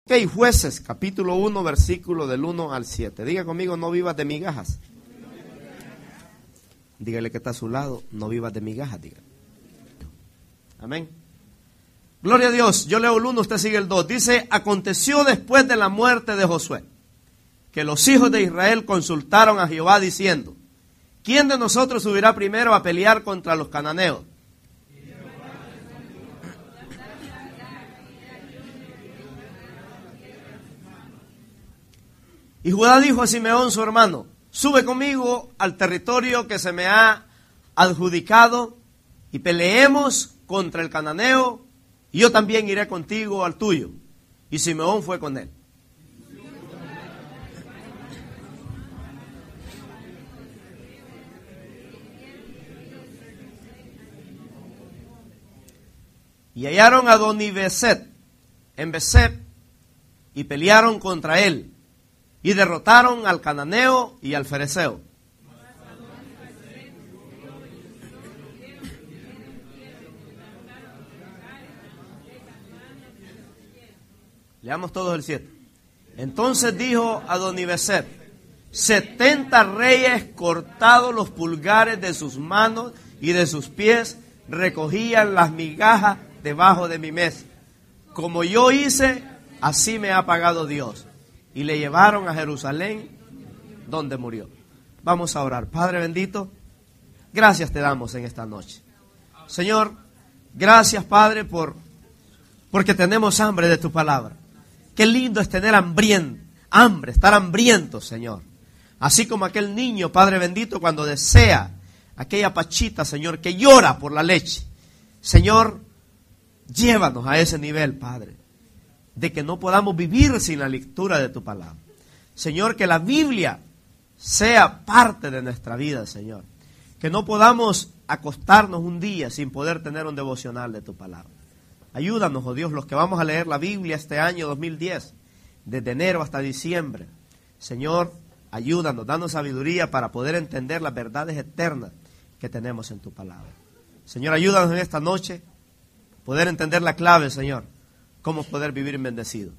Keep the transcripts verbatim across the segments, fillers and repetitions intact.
Ok, Jueces, capítulo uno, versículo del uno al siete. Diga conmigo, no vivas de migajas. Dígale que está a su lado, no vivas de migajas, diga. Amén. Gloria a Dios. Yo leo el uno, usted sigue el dos. Dice, aconteció después de la muerte de Josué, que los hijos de Israel consultaron a Jehová diciendo, ¿quién de nosotros subirá primero a pelear contra los cananeos? Y Judá dijo a Simeón su hermano, sube conmigo al territorio que se me ha adjudicado y peleemos contra el cananeo, y yo también iré contigo al tuyo. Y Simeón fue con él. Y hallaron a Adoni-Beset en Besep y pelearon contra él. Y derrotaron al cananeo y al fereceo. Leamos todos el siete. Entonces dijo Adoni-Beset, setenta reyes cortados los pulgares de sus manos y de sus pies recogían las migajas debajo de mi mesa. Como yo hice, así me ha pagado Dios. Y le llevaron a Jerusalén, donde murió. Vamos a orar. Padre bendito, gracias te damos en esta noche. Señor, gracias, Padre, por porque tenemos hambre de tu palabra. Qué lindo es tener hambriento, hambre, estar hambrientos, Señor. Así como aquel niño, Padre bendito, cuando desea aquella pachita, Señor, que llora por la leche. Señor, llévanos a ese nivel, Padre, de que no podamos vivir sin la lectura de tu palabra. Señor, que la Biblia sea parte de nuestra vida, Señor. Que no podamos acostarnos un día sin poder tener un devocional de tu palabra. Ayúdanos, oh Dios, los que vamos a leer la Biblia este año dos mil diez, desde enero hasta diciembre. Señor, ayúdanos, danos sabiduría para poder entender las verdades eternas que tenemos en tu palabra. Señor, ayúdanos en esta noche poder entender la clave, Señor. Cómo poder vivir bendecido.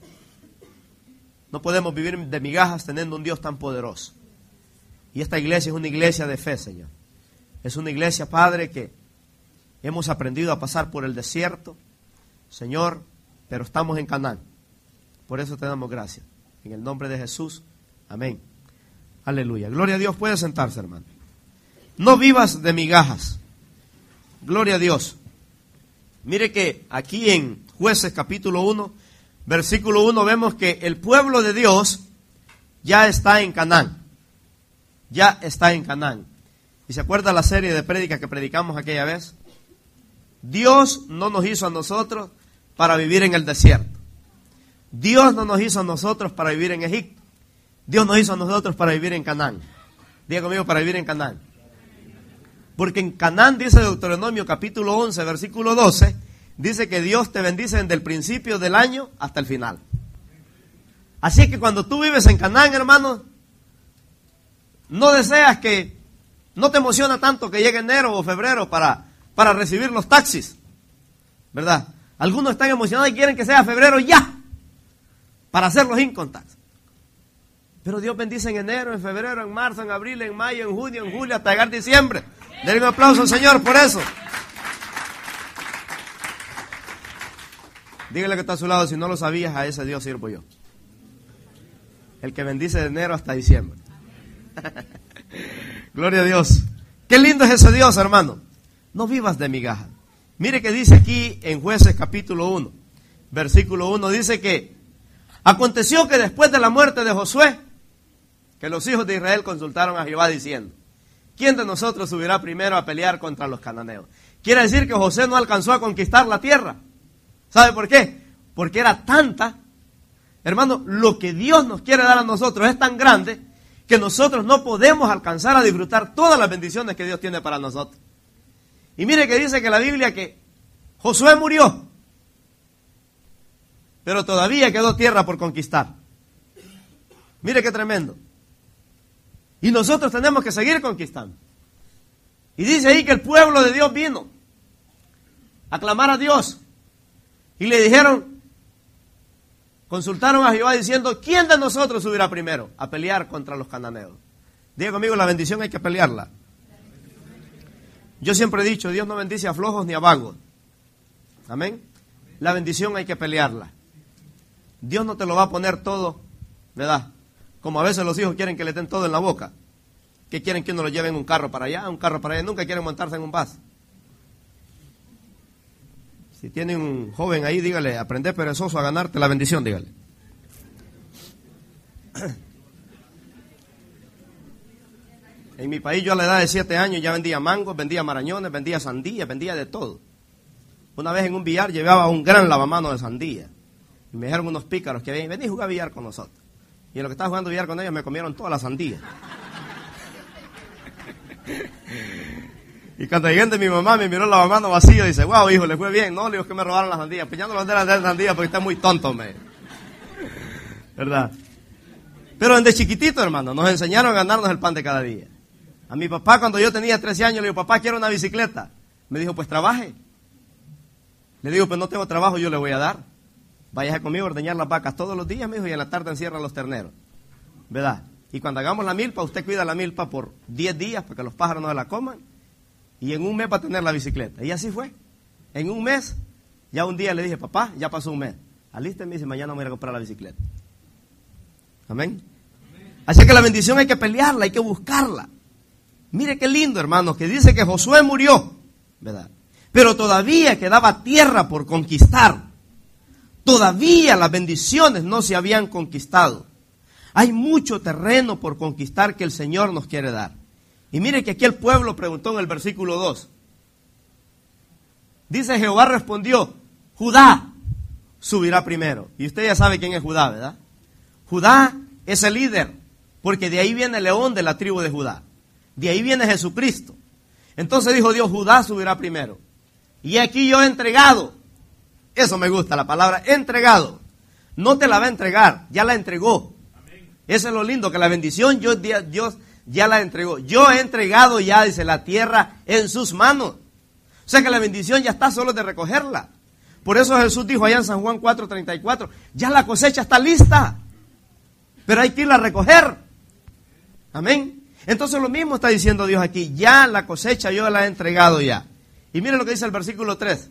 No podemos vivir de migajas teniendo un Dios tan poderoso. Y esta iglesia es una iglesia de fe, Señor. Es una iglesia, Padre, que hemos aprendido a pasar por el desierto, Señor, pero estamos en Canaán. Por eso te damos gracias. En el nombre de Jesús, amén. Aleluya. Gloria a Dios. Puede sentarse, hermano. No vivas de migajas. Gloria a Dios. Mire que aquí en Jueces capítulo uno, versículo uno, vemos que el pueblo de Dios ya está en Canaán. Ya está en Canaán. ¿Y se acuerda la serie de prédicas que predicamos aquella vez? Dios no nos hizo a nosotros para vivir en el desierto. Dios no nos hizo a nosotros para vivir en Egipto. Dios nos hizo a nosotros para vivir en Canaán. Diga conmigo, para vivir en Canaán. Porque en Canaán, dice Deuteronomio capítulo once, versículo doce, dice que Dios te bendice desde el principio del año hasta el final. Así que cuando tú vives en Canaán, hermano, no deseas que, no te emociona tanto que llegue enero o febrero para, para recibir los taxis, ¿verdad? Algunos están emocionados y quieren que sea febrero ya, para hacer los income tax. Pero Dios bendice en enero, en febrero, en marzo, en abril, en mayo, en junio, en julio, hasta llegar diciembre. Denle un aplauso al Señor por eso. Dígale que está a su lado, si no lo sabías, a ese Dios sirvo yo. El que bendice de enero hasta diciembre. Gloria a Dios. Qué lindo es ese Dios, hermano. No vivas de migaja. Mire que dice aquí en Jueces capítulo uno, versículo uno, dice que aconteció que después de la muerte de Josué, que los hijos de Israel consultaron a Jehová diciendo, ¿quién de nosotros subirá primero a pelear contra los cananeos? Quiere decir que José no alcanzó a conquistar la tierra. ¿Sabe por qué? Porque era tanta. Hermano, lo que Dios nos quiere dar a nosotros es tan grande que nosotros no podemos alcanzar a disfrutar todas las bendiciones que Dios tiene para nosotros. Y mire que dice que la Biblia que Josué murió, pero todavía quedó tierra por conquistar. Mire qué tremendo. Y nosotros tenemos que seguir conquistando. Y dice ahí que el pueblo de Dios vino a clamar a Dios. Y le dijeron, consultaron a Jehová diciendo, ¿quién de nosotros subirá primero a pelear contra los cananeos? Diga conmigo, la bendición hay que pelearla. Yo siempre he dicho, Dios no bendice a flojos ni a vagos. Amén. La bendición hay que pelearla. Dios no te lo va a poner todo, ¿verdad? Como a veces los hijos quieren que le den todo en la boca. Que quieren que uno lo lleve en un carro para allá, un carro para allá. Nunca quieren montarse en un bus. Si tiene un joven ahí, dígale, aprende perezoso a ganarte la bendición, dígale. En mi país yo a la edad de siete años ya vendía mangos, vendía marañones, vendía sandías, vendía de todo. Una vez en un billar llevaba un gran lavamano de sandía. Y me dijeron unos pícaros que vení a jugar billar con nosotros. Y en lo que estaba jugando billar con ellos me comieron toda la sandía. Y cuando llegué de mi mamá me miró el lavamano vacío y dice, wow, hijo, le fue bien. No, le digo que me robaron las sandías. Pues ya no lo van a dar sandías porque está muy tonto, me. ¿Verdad? Pero desde chiquitito, hermano, nos enseñaron a ganarnos el pan de cada día. A mi papá, cuando yo tenía trece años, le digo, papá, quiero una bicicleta. Me dijo, pues trabaje. Le digo, pues no tengo trabajo, yo le voy a dar. Váyase conmigo a ordeñar las vacas todos los días, me dijo, y en la tarde encierra los terneros. ¿Verdad? Y cuando hagamos la milpa, usted cuida la milpa por diez días para que los pájaros no se la coman. Y en un mes va a tener la bicicleta. Y así fue. En un mes, ya un día le dije, papá, ya pasó un mes. Alísteme y dice, mañana voy a ir a comprar la bicicleta. Amén. Así que la bendición hay que pelearla, hay que buscarla. Mire qué lindo, hermanos, que dice que Josué murió, ¿verdad? Pero todavía quedaba tierra por conquistar. Todavía las bendiciones no se habían conquistado. Hay mucho terreno por conquistar que el Señor nos quiere dar. Y mire que aquí el pueblo preguntó en el versículo dos. Dice, Jehová respondió, Judá subirá primero. Y usted ya sabe quién es Judá, ¿verdad? Judá es el líder, porque de ahí viene el león de la tribu de Judá. De ahí viene Jesucristo. Entonces dijo Dios, Judá subirá primero. Y aquí yo he entregado. Eso me gusta, la palabra entregado. No te la va a entregar, ya la entregó. Amén. Eso es lo lindo, que la bendición yo, Dios ya la entregó. Yo he entregado ya, dice, la tierra en sus manos. O sea que la bendición ya está solo de recogerla. Por eso Jesús dijo allá en San Juan cuatro treinta y cuatro, ya la cosecha está lista, pero hay que irla a recoger. Amén. Entonces lo mismo está diciendo Dios aquí, ya la cosecha yo la he entregado ya. Y miren lo que dice el versículo tres.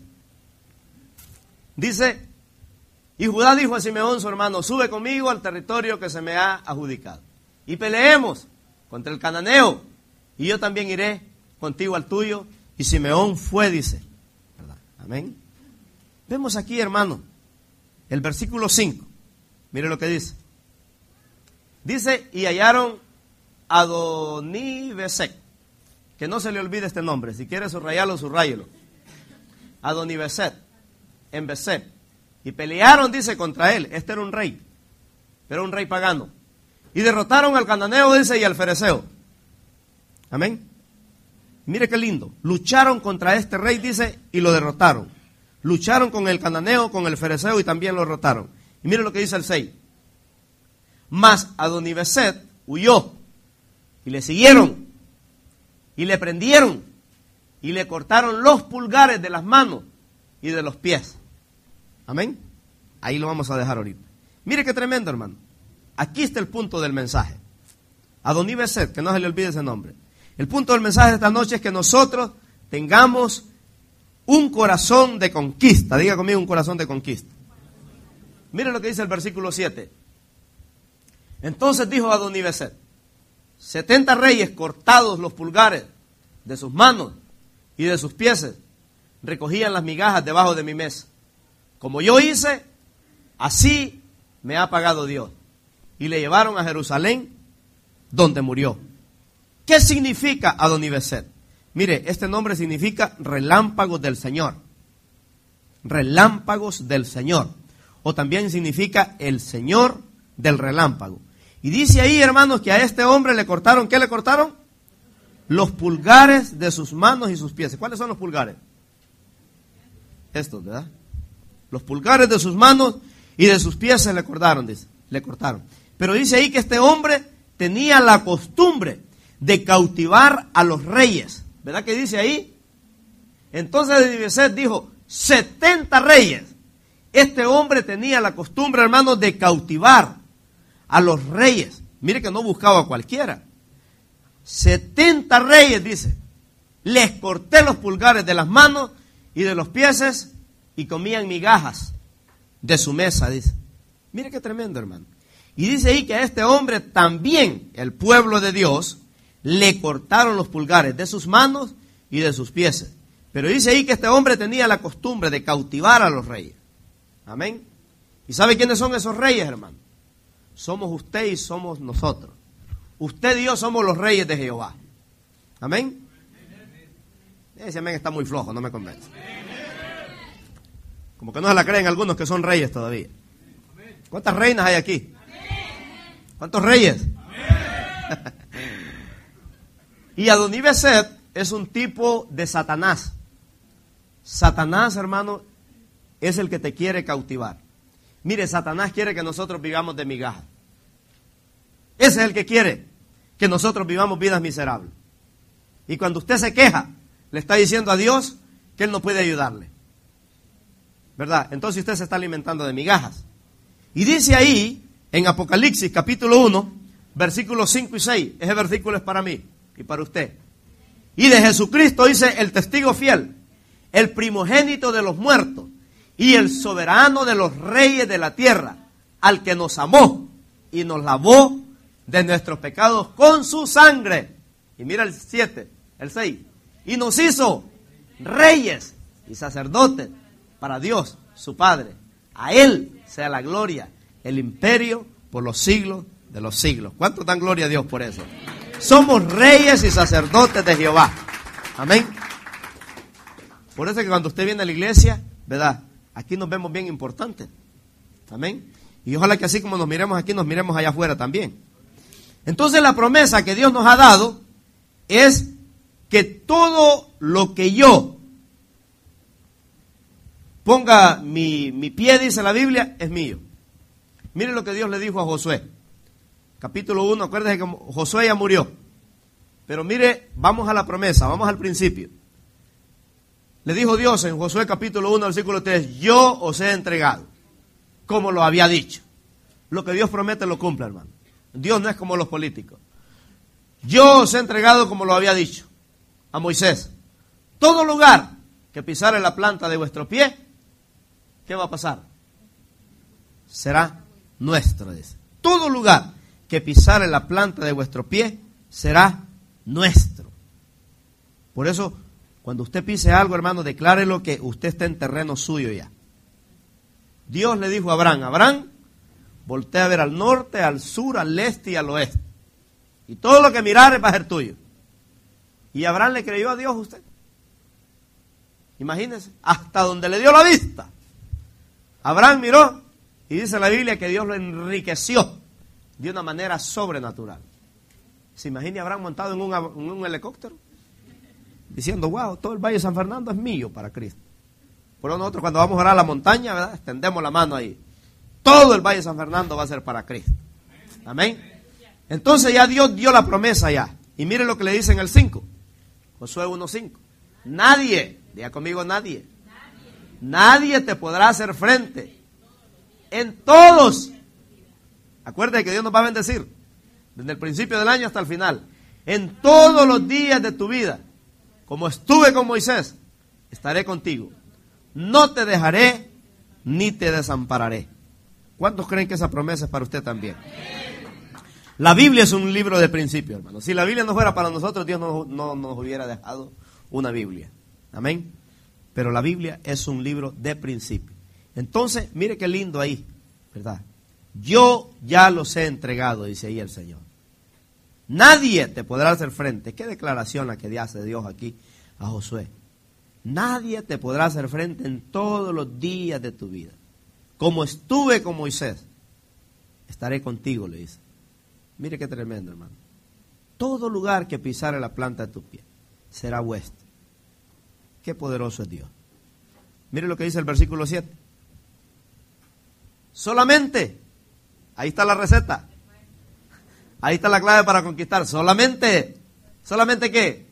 Dice, y Judá dijo a Simeón su hermano, sube conmigo al territorio que se me ha adjudicado. Y peleemos contra el cananeo, y yo también iré contigo al tuyo. Y Simeón fue, dice. ¿Verdad? Amén. Vemos aquí, hermano, el versículo cinco. Mire lo que dice. Dice, y hallaron Adonibesec. Que no se le olvide este nombre. Si quiere subrayarlo, subrayelo. Adonibesec. En Besek. Y pelearon, dice, contra él. Este era un rey. Era un rey pagano. Y derrotaron al cananeo, dice, y al fereceo. Amén. Mire qué lindo. Lucharon contra este rey, dice, y lo derrotaron. Lucharon con el cananeo, con el fereceo, y también lo derrotaron. Y mire lo que dice el seis. Mas Adonibesec huyó. Y le siguieron. Y le prendieron. Y le cortaron los pulgares de las manos y de los pies. Amén. Ahí lo vamos a dejar ahorita. Mire qué tremendo, hermano. Aquí está el punto del mensaje. Adonibesec, que no se le olvide ese nombre. El punto del mensaje de esta noche es que nosotros tengamos un corazón de conquista. Diga conmigo, un corazón de conquista. Mire lo que dice el versículo siete. Entonces dijo Adonibesec, setenta reyes cortados los pulgares de sus manos y de sus pies recogían las migajas debajo de mi mesa. Como yo hice, así me ha pagado Dios. Y le llevaron a Jerusalén, donde murió. ¿Qué significa Adonibesec? Mire, este nombre significa relámpagos del Señor. Relámpagos del Señor. O también significa el Señor del relámpago. Y dice ahí, hermanos, que a este hombre le cortaron, ¿qué le cortaron? Los pulgares de sus manos y sus pies. ¿Cuáles son los pulgares? Estos, ¿verdad? Los pulgares de sus manos y de sus pies se le cortaron, dice, le cortaron. Pero dice ahí que este hombre tenía la costumbre de cautivar a los reyes. ¿Verdad que dice ahí? Entonces Adonibesec dijo, setenta reyes. Este hombre tenía la costumbre, hermanos, de cautivar a los reyes. Mire que no buscaba a cualquiera. setenta reyes, dice. Les corté los pulgares de las manos y de los pies y comían migajas de su mesa, dice. Mire qué tremendo, hermano. Y dice ahí que a este hombre también, el pueblo de Dios, le cortaron los pulgares de sus manos y de sus pies. Pero dice ahí que este hombre tenía la costumbre de cautivar a los reyes. Amén. ¿Y sabe quiénes son esos reyes, hermano? Somos usted y somos nosotros. Usted y yo somos los reyes de Jehová. Amén. Ese amén está muy flojo, no me convence. Como que no se la creen algunos que son reyes todavía. ¿Cuántas reinas hay aquí? ¿Cuántos reyes? Y Adonibeset es un tipo de Satanás. Satanás, hermano, es el que te quiere cautivar. Mire, Satanás quiere que nosotros vivamos de migajas. Ese es el que quiere que nosotros vivamos vidas miserables. Y cuando usted se queja, le está diciendo a Dios que Él no puede ayudarle. ¿Verdad? Entonces usted se está alimentando de migajas. Y dice ahí, en Apocalipsis capítulo uno, versículos cinco y seis, ese versículo es para mí y para usted. Y de Jesucristo dice el testigo fiel, el primogénito de los muertos y el soberano de los reyes de la tierra, al que nos amó y nos lavó de nuestros pecados con su sangre. Y mira el siete, el seis. Y nos hizo reyes y sacerdotes para Dios, su Padre. A Él sea la gloria, el imperio por los siglos de los siglos. ¿Cuánto dan gloria a Dios por eso? Somos reyes y sacerdotes de Jehová. Amén. Por eso es que cuando usted viene a la iglesia, ¿verdad? Aquí nos vemos bien importantes. Amén. Y ojalá que así como nos miremos aquí, nos miremos allá afuera también. Entonces la promesa que Dios nos ha dado es que todo lo que yo ponga mi, mi pie, dice la Biblia, es mío. Mire lo que Dios le dijo a Josué. Capítulo uno, acuérdense que Josué ya murió. Pero mire, vamos a la promesa, vamos al principio. Le dijo Dios en Josué capítulo uno, versículo tres, yo os he entregado, como lo había dicho. Lo que Dios promete lo cumple, hermano. Dios no es como los políticos. Yo os he entregado, como lo había dicho a Moisés, todo lugar que pisare la planta de vuestro pie, ¿qué va a pasar? Será nuestro, dice. Todo lugar que pisare la planta de vuestro pie será nuestro. Por eso, cuando usted pise algo, hermano, declárelo que usted está en terreno suyo ya. Dios le dijo a Abraham, Abraham, voltea a ver al norte, al sur, al este y al oeste. Y todo lo que mirares va a ser tuyo. Y Abraham le creyó a Dios, usted. Imagínense, hasta donde le dio la vista. Abraham miró y dice la Biblia que Dios lo enriqueció de una manera sobrenatural. ¿Se imagina Abraham montado en un, en un helicóptero? Diciendo, wow, todo el Valle de San Fernando es mío para Cristo. Por eso nosotros cuando vamos a orar a la montaña, ¿verdad? Extendemos la mano ahí. Todo el Valle de San Fernando va a ser para Cristo. Amén. Entonces ya Dios dio la promesa ya. Y mire lo que le dice en el cinco. Josué uno cinco. Nadie, diga conmigo nadie. Nadie te podrá hacer frente. En todos. Acuérdate que Dios nos va a bendecir. Desde el principio del año hasta el final. En todos los días de tu vida. Como estuve con Moisés, estaré contigo. No te dejaré ni te desampararé. ¿Cuántos creen que esa promesa es para usted también? La Biblia es un libro de principio, hermano. Si la Biblia no fuera para nosotros, Dios no, no nos hubiera dejado una Biblia. Amén. Pero la Biblia es un libro de principio. Entonces, mire qué lindo ahí, ¿verdad? Yo ya los he entregado, dice ahí el Señor. Nadie te podrá hacer frente. ¿Qué declaración la que hace Dios aquí a Josué? Nadie te podrá hacer frente en todos los días de tu vida. Como estuve con Moisés, estaré contigo, le dice. Mire qué tremendo, hermano. Todo lugar que pisare la planta de tu pie será vuestro. Qué poderoso es Dios. Mire lo que dice el versículo siete. Solamente, ahí está la receta. Ahí está la clave para conquistar. Solamente, ¿solamente qué?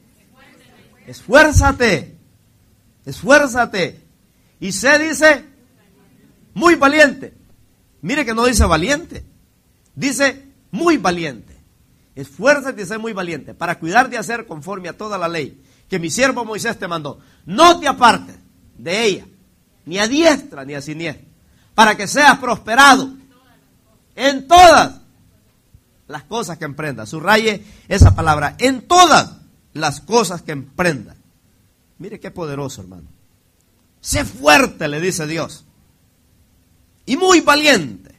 Esfuérzate. Esfuérzate. Y sé, dice, muy valiente. Mire que no dice valiente, dice muy valiente. Esfuérzate y sé muy valiente para cuidar de hacer conforme a toda la ley que mi siervo Moisés te mandó. No te apartes de ella, ni a diestra ni a siniestra, para que seas prosperado en todas las cosas que emprendas. Subraye esa palabra, en todas las cosas que emprendas. Mire qué poderoso, hermano. Sé fuerte, le dice Dios, y muy valiente.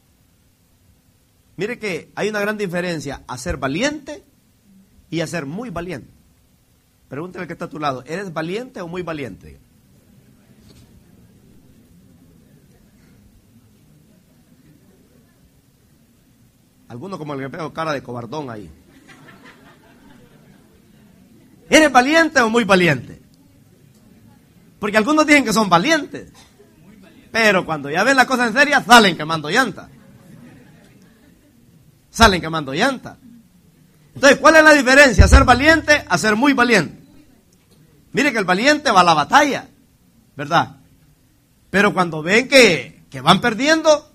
Mire que hay una gran diferencia a ser valiente y a ser muy valiente. Pregúntale al que está a tu lado, ¿eres valiente o muy valiente? Alguno como el que pego cara de cobardón ahí. ¿Eres valiente o muy valiente? Porque algunos dicen que son valientes, pero cuando ya ven la cosa en serio, salen quemando llanta. Salen quemando llanta. Entonces, ¿cuál es la diferencia? Ser valiente a ser muy valiente. Mire que el valiente va a la batalla, ¿verdad? Pero cuando ven que, que van perdiendo,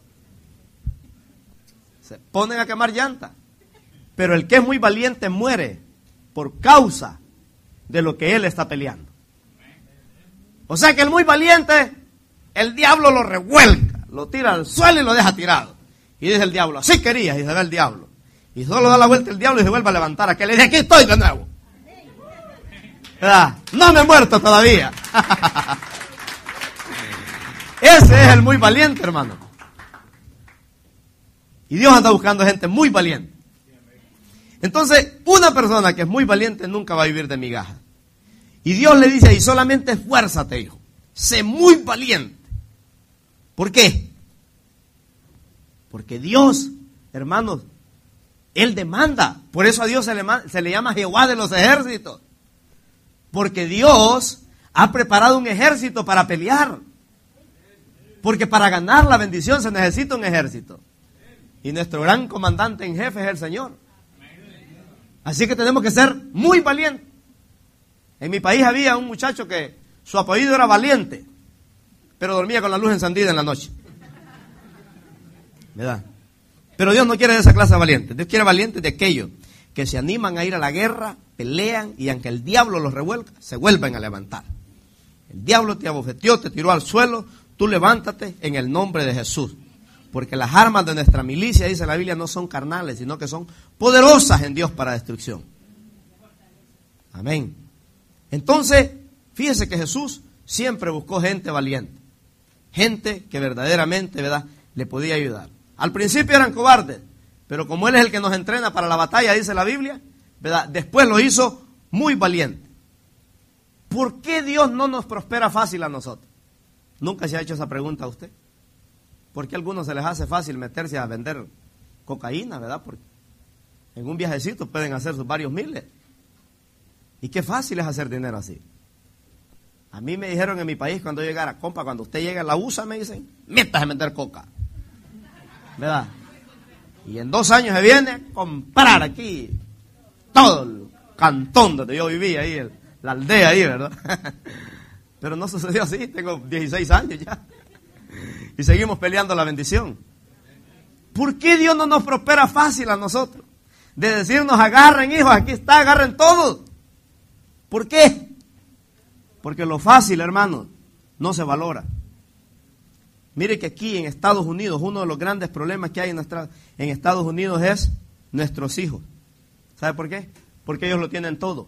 se ponen a quemar llanta. Pero el que es muy valiente muere por causa de lo que él está peleando. O sea que el muy valiente, el diablo lo revuelca, lo tira al suelo y lo deja tirado. Y dice el diablo, así querías, y se ve el diablo. Y solo da la vuelta el diablo y se vuelve a levantar. Aquel le dice, aquí estoy de nuevo. ¿Verdad? No me he muerto todavía. Ese es el muy valiente, hermano. Y Dios anda buscando gente muy valiente. Entonces, una persona que es muy valiente nunca va a vivir de migajas. Y Dios le dice, y solamente esfuérzate, hijo. Sé muy valiente. ¿Por qué? Porque Dios, hermanos, Él demanda. Por eso a Dios se le, se le llama Jehová de los ejércitos. Porque Dios ha preparado un ejército para pelear. Porque para ganar la bendición se necesita un ejército. Y nuestro gran comandante en jefe es el Señor. Así que tenemos que ser muy valientes. En mi país había un muchacho que su apellido era Valiente, pero dormía con la luz encendida en la noche. ¿Verdad? Pero Dios no quiere de esa clase de valientes. Dios quiere valientes de aquellos que se animan a ir a la guerra, pelean y aunque el diablo los revuelca, se vuelven a levantar. El diablo te abofeteó, te tiró al suelo, tú levántate en el nombre de Jesús. Porque las armas de nuestra milicia, dice la Biblia, no son carnales, sino que son poderosas en Dios para destrucción. Amén. Entonces, fíjese que Jesús siempre buscó gente valiente. Gente que verdaderamente, ¿verdad?, le podía ayudar. Al principio eran cobardes, pero como Él es el que nos entrena para la batalla, dice la Biblia, ¿verdad?, después lo hizo muy valiente. ¿Por qué Dios no nos prospera fácil a nosotros? ¿Nunca se ha hecho esa pregunta a usted? ¿Por qué a algunos se les hace fácil meterse a vender cocaína, verdad? Porque en un viajecito pueden hacer sus varios miles. Y qué fácil es hacer dinero así. A mí me dijeron en mi país cuando yo llegara, compa, cuando usted llegue a la U S A, me dicen, métase a vender coca. ¿Verdad? Y en dos años se viene a comprar aquí todo el cantón donde yo vivía, ahí, el, la aldea ahí, ¿verdad? Pero no sucedió así, tengo dieciséis años ya. Y seguimos peleando la bendición. ¿Por qué Dios no nos prospera fácil a nosotros? De decirnos, agarren hijos, aquí está, agarren todos. ¿Por qué? Porque lo fácil, hermanos, no se valora. Mire que aquí en Estados Unidos, uno de los grandes problemas que hay en, nuestra, en Estados Unidos es nuestros hijos. ¿Sabe por qué? Porque ellos lo tienen todo.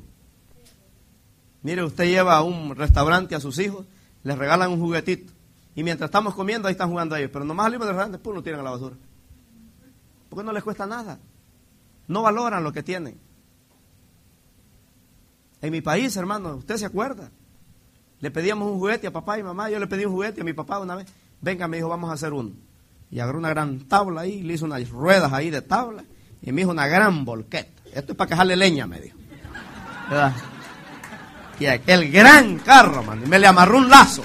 Mire, usted lleva a un restaurante a sus hijos, les regalan un juguetito. Y mientras estamos comiendo, ahí están jugando ellos. Pero nomás salimos del restaurante, pum, lo tiran a la basura. Porque no les cuesta nada. No valoran lo que tienen. En mi país, hermano, ¿usted se acuerda? Le pedíamos un juguete a papá y mamá. Yo le pedí un juguete a mi papá una vez. Venga, me dijo, vamos a hacer uno. Y agarró una gran tabla ahí, le hizo unas ruedas ahí de tabla. Y me hizo una gran volqueta. Esto es para quejarle leña, me dijo. ¿Verdad? Y aquel gran carro, man, y me le amarró un lazo.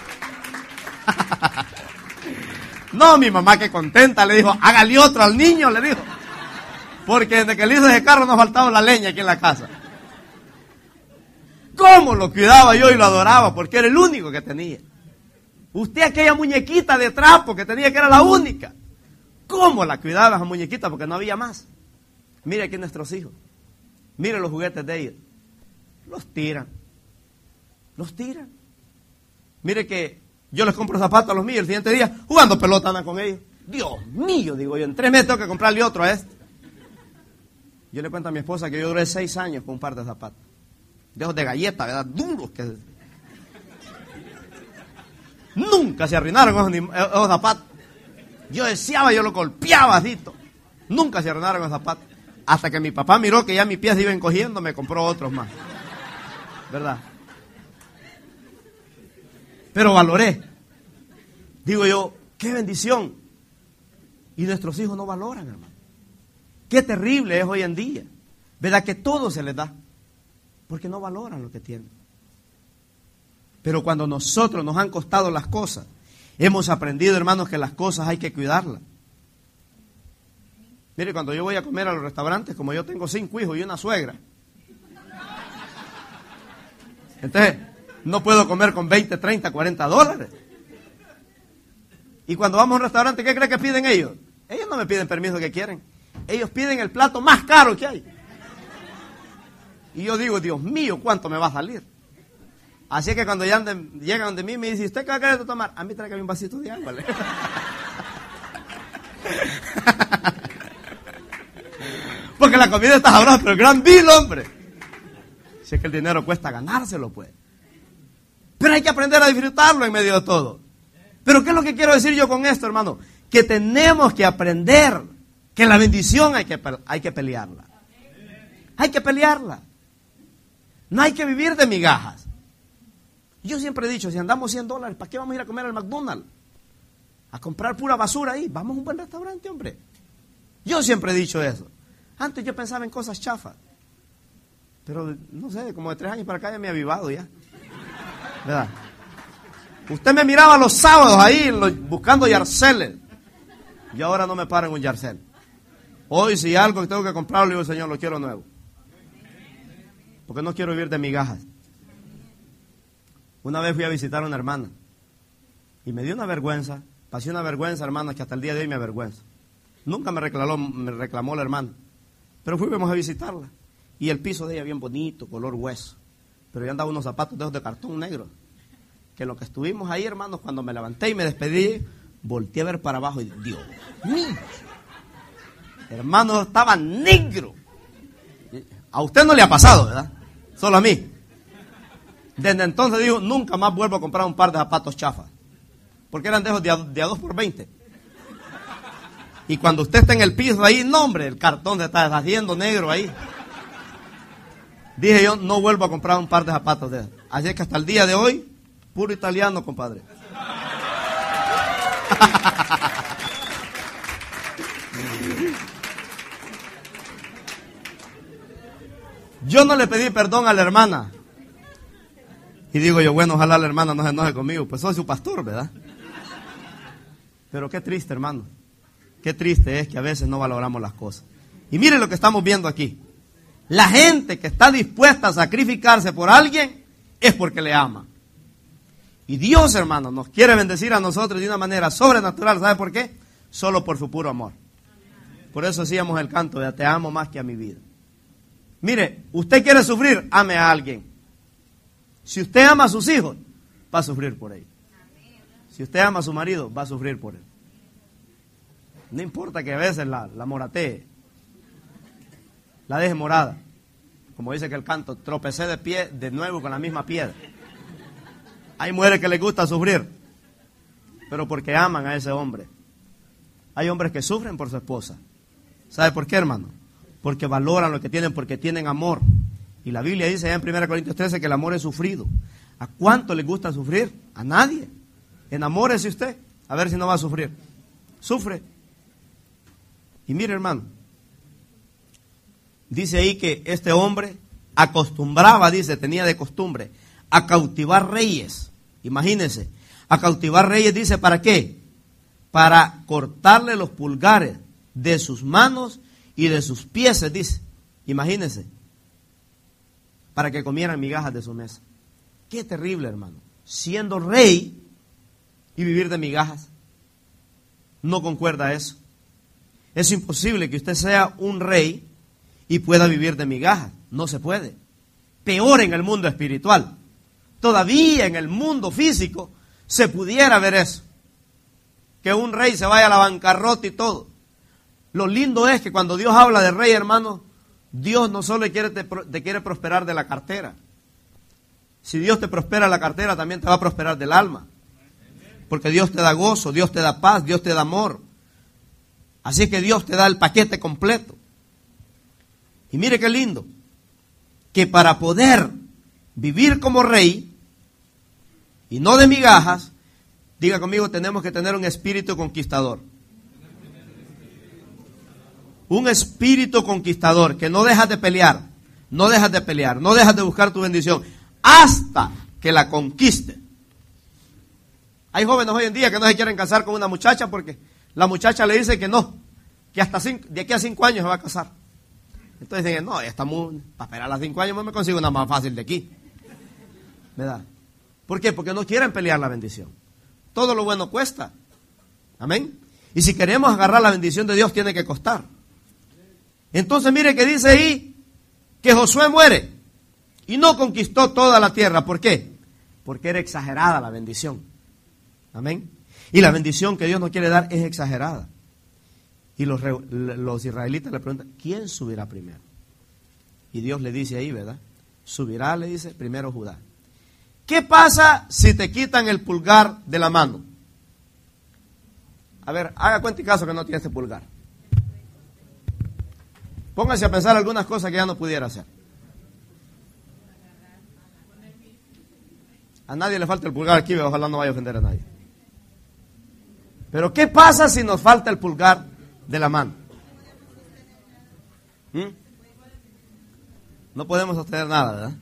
No, mi mamá que contenta, le dijo, hágale otro al niño, le dijo. Porque desde que le hizo ese carro nos faltaba la leña aquí en la casa. ¿Cómo lo cuidaba yo y lo adoraba? Porque era el único que tenía. Usted aquella muñequita de trapo que tenía, que era la única. ¿Cómo la cuidaba esa muñequita? Porque no había más. Mire aquí nuestros hijos. Mire los juguetes de ellos. Los tiran. Los tiran. Mire que yo les compro zapatos a los míos, el siguiente día jugando pelota andan con ellos. Dios mío, digo yo, en tres meses tengo que comprarle otro a este. Yo le cuento a mi esposa que yo duré seis años con un par de zapatos. De esos de galleta, ¿verdad? Duros que... Nunca se arruinaron esos, esos zapatos. Yo deseaba, yo lo golpeaba así. Nunca se arruinaron esos zapatos. Hasta que mi papá miró que ya mis pies se iban cogiendo, me compró otros más. ¿Verdad? Pero valoré. Digo yo, qué bendición. Y nuestros hijos no valoran, hermano. Qué terrible es hoy en día. ¿Verdad que todo se les da? Porque no valoran lo que tienen. Pero cuando nosotros nos han costado las cosas, hemos aprendido, hermanos, que las cosas hay que cuidarlas. Mire, cuando yo voy a comer a los restaurantes, como yo tengo cinco hijos y una suegra, entonces no puedo comer con veinte, treinta, cuarenta dólares. Y cuando vamos a un restaurante, ¿qué cree que piden ellos? Ellos no me piden permiso que quieren. Ellos piden el plato más caro que hay. Y yo digo, Dios mío, ¿cuánto me va a salir? Así que cuando ya anden, llegan donde mí, me dicen, ¿usted qué va a querer tomar? A mí tráigame un vasito de agua. Porque la comida está sabrosa, pero el gran bill, hombre. Si es que el dinero cuesta ganárselo, pues. Pero hay que aprender a disfrutarlo en medio de todo. Pero ¿qué es lo que quiero decir yo con esto, hermano? Que tenemos que aprender que la bendición hay que, hay que pelearla. Hay que pelearla. No hay que vivir de migajas. Yo siempre he dicho, si andamos cien dólares, ¿para qué vamos a ir a comer al McDonald's? A comprar pura basura ahí. Vamos a un buen restaurante, hombre. Yo siempre he dicho eso. Antes yo pensaba en cosas chafas. Pero, no sé, como de tres años para acá ya me he avivado ya. ¿Verdad? Usted me miraba los sábados ahí buscando yarceles. Yo ahora no me paro en un yarcel. Hoy si algo que tengo que comprarlo, le digo, Señor, lo quiero nuevo. Porque no quiero vivir de migajas. Una vez fui a visitar a una hermana. Y me dio una vergüenza. Pasé una vergüenza, hermana, que hasta el día de hoy me avergüenza. Nunca me reclamó, me reclamó la hermana. Pero fuimos a visitarla. Y el piso de ella bien bonito, color hueso. Pero yo andaba unos zapatos de esos de cartón negro. Que en lo que estuvimos ahí, hermanos, cuando me levanté y me despedí, volteé a ver para abajo y Dios mío. Hermano, estaba negro. A usted no le ha pasado, ¿verdad? Solo a mí. Desde entonces digo, nunca más vuelvo a comprar un par de zapatos chafas. Porque eran de esos de a, de a dos por veinte. Y cuando usted está en el piso ahí, no hombre, el cartón se está deshaciendo negro ahí. Dije yo, no vuelvo a comprar un par de zapatos de esos. Así es que hasta el día de hoy, puro italiano, compadre. Yo no le pedí perdón a la hermana. Y digo yo, bueno, ojalá la hermana no se enoje conmigo. Pues soy su pastor, ¿verdad? Pero qué triste, hermano. Qué triste es que a veces no valoramos las cosas. Y mire lo que estamos viendo aquí. La gente que está dispuesta a sacrificarse por alguien es porque le ama. Y Dios, hermano, nos quiere bendecir a nosotros de una manera sobrenatural. ¿Sabe por qué? Solo por su puro amor. Por eso hacíamos el canto de te amo más que a mi vida. Mire, usted quiere sufrir, ame a alguien. Si usted ama a sus hijos, va a sufrir por ellos. Si usted ama a su marido, va a sufrir por él. No importa que a veces la, la moratee, la deje morada. Como dice que el canto, tropecé de pie de nuevo con la misma piedra. Hay mujeres que les gusta sufrir, pero porque aman a ese hombre. Hay hombres que sufren por su esposa. ¿Sabe por qué, hermano? Porque valoran lo que tienen, porque tienen amor. Y la Biblia dice allá en primera Corintios trece que el amor es sufrido. ¿A cuánto le gusta sufrir? A nadie. Enamórese usted, a ver si no va a sufrir. Sufre. Y mire, hermano, dice ahí que este hombre acostumbraba, dice, tenía de costumbre, a cautivar reyes. Imagínense, a cautivar reyes, dice, ¿para qué? Para cortarle los pulgares de sus manos y de sus pies, dice. Imagínense. Para que comieran migajas de su mesa. Qué terrible, hermano. Siendo rey, y vivir de migajas? No concuerda eso. Es imposible que usted sea un rey y pueda vivir de migajas. No se puede. Peor en el mundo espiritual. Todavía en el mundo físico se pudiera ver eso. Que un rey se vaya a la bancarrota y todo. Lo lindo es que cuando Dios habla de rey, hermano, Dios no solo quiere, te, te quiere prosperar de la cartera. Si Dios te prospera la cartera, también te va a prosperar del alma. Porque Dios te da gozo, Dios te da paz, Dios te da amor. Así que Dios te da el paquete completo. Y mire qué lindo, que para poder vivir como rey y no de migajas, diga conmigo, tenemos que tener un espíritu conquistador. Un espíritu conquistador, que no dejas de pelear, no dejas de pelear, no dejas de buscar tu bendición, hasta que la conquiste. Hay jóvenes hoy en día que no se quieren casar con una muchacha porque la muchacha le dice que no, que hasta cinco, de aquí a cinco años se va a casar. Entonces dicen, no, ya está muy, para esperar a cinco años me consigo una más fácil de aquí. ¿Verdad? ¿Por qué? Porque no quieren pelear la bendición. Todo lo bueno cuesta. Amén. Y si queremos agarrar la bendición de Dios, tiene que costar. Entonces mire que dice ahí que Josué muere y no conquistó toda la tierra. ¿Por qué? Porque era exagerada la bendición. Amén. Y la bendición que Dios nos quiere dar es exagerada. Y los, los israelitas le preguntan, ¿quién subirá primero? Y Dios le dice ahí, ¿verdad? Subirá, le dice, primero Judá. ¿Qué pasa si te quitan el pulgar de la mano? A ver, haga cuenta y caso que no tiene este pulgar. Póngase a pensar algunas cosas que ya no pudiera hacer. A nadie le falta el pulgar aquí, ojalá no vaya a ofender a nadie. Pero ¿qué pasa si nos falta el pulgar de la mano? ¿Mm? No podemos sostener nada, ¿verdad?